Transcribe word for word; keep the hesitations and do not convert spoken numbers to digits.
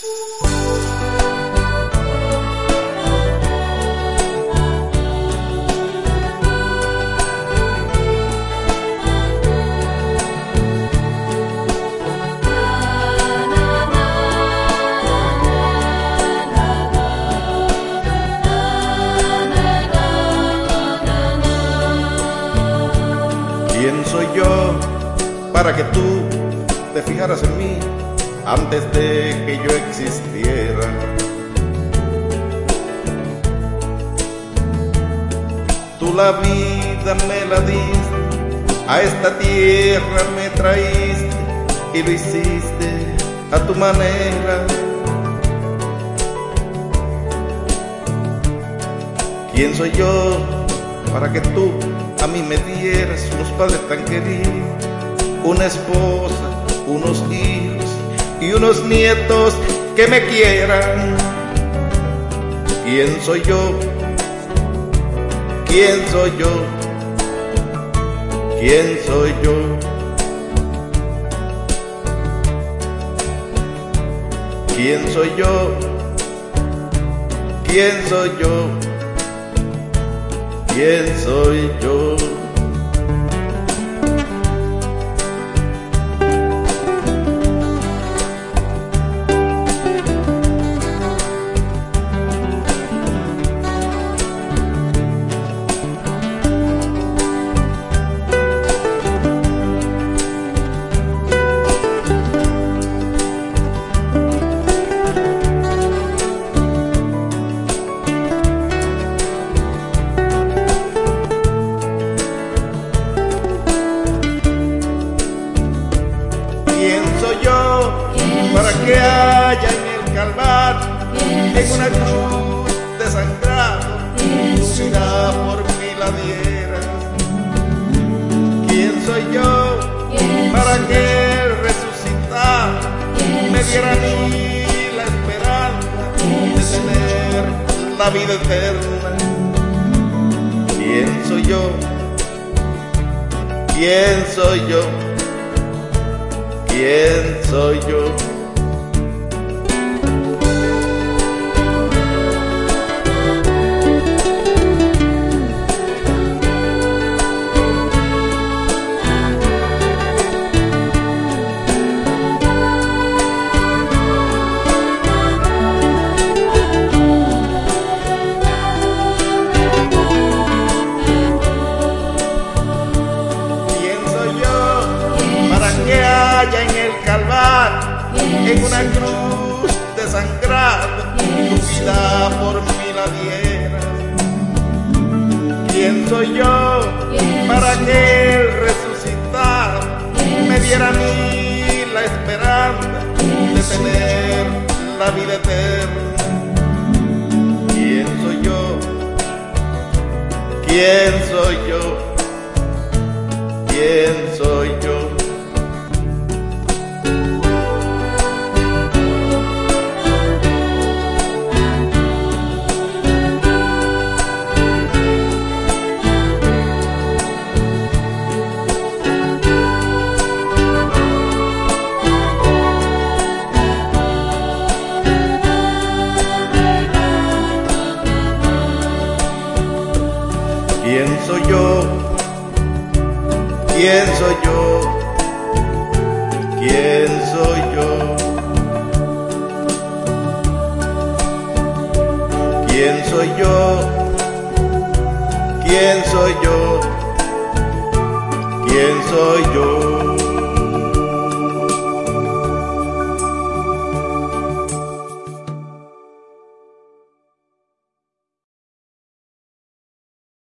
¿Quién soy yo para que tú te fijaras en mí antes de que yo existiera? Tú la vida me la diste, a esta tierra me traíste y lo hiciste a tu manera. ¿Quién soy yo para que tú a mí me dieras unos padres tan queridos, una esposa, unos hijos y unos nietos que me quieran? ¿Quién soy yo? ¿Quién soy yo? ¿Quién soy yo? ¿Quién soy yo? ¿Quién soy yo? ¿Quién soy yo? Para que haya en el Calvario, en una cruz desangrado, tu vida por mí la dieras. ¿Quién soy yo para que el resucitado me diera a mí la esperanza de tener la vida eterna? ¿Quién soy yo? ¿Quién soy yo? ¿Quién soy yo? En el Calvario, en una cruz desangrada, tu vida por mí la dieras. ¿Quién soy yo para que el resucitado me diera a mí la esperanza de tener la vida eterna? ¿Quién soy yo? ¿Quién soy yo? ¿Quién soy yo? ¿Quién soy yo? ¿Quién soy yo? ¿Quién soy yo? ¿Quién soy yo? ¿Quién soy yo? ¿Quién soy yo?